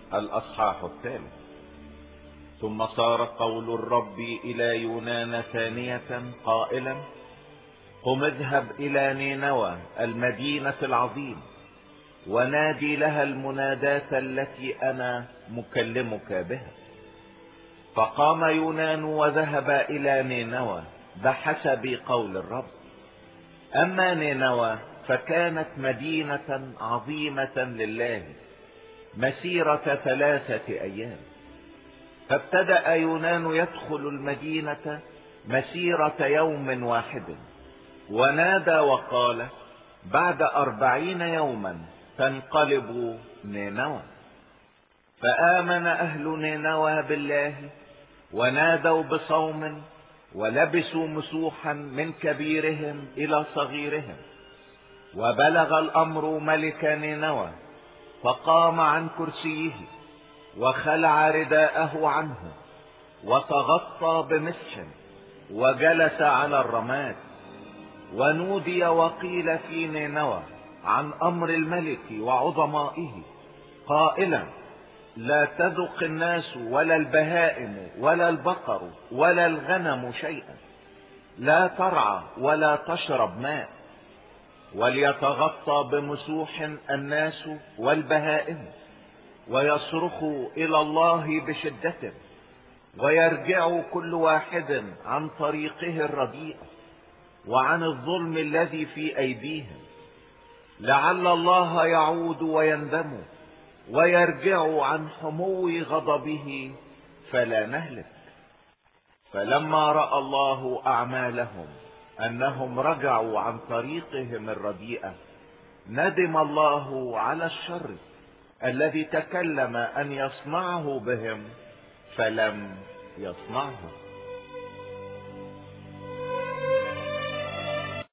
الأصحاح الثالث. ثم صار قول الرب إلى يونان ثانية قائلا: قم اذهب إلى نينوى المدينة العظيمة، ونادي لها المناداة التي أنا مكلمك بها. فقام يونان وذهب إلى نينوى بحسب قول الرب. أما نينوى فكانت مدينة عظيمة لله مسيرة 3 أيام. فابتدأ يونان يدخل المدينة مسيرة يوم واحد، ونادى وقال: بعد 40 يوما تنقلب نينوى. فآمن أهل نينوى بالله، ونادوا بصوم، ولبسوا مسوحا من كبيرهم إلى صغيرهم. وبلغ الأمر ملك نينوى، فقام عن كرسيه وخلع رداءه عنه وتغطى بمسح وجلس على الرماد. ونودي وقيل في نينوى عن أمر الملك وعظمائه قائلا: لا تذق الناس ولا البهائم ولا البقر ولا الغنم شيئا، لا ترعى ولا تشرب ماء، وليتغطى بمسوح الناس والبهائم، ويصرخوا إلى الله بشدة، ويرجع كل واحد عن طريقه الرديئة وعن الظلم الذي في أيديهم، لعل الله يعود ويندم ويرجع عن حمو غضبه فلا نهلك. فلما رأى الله أعمالهم أنهم رجعوا عن طريقهم الرديئة، ندم الله على الشر الذي تكلم أن يصنعه بهم فلم يصنعه.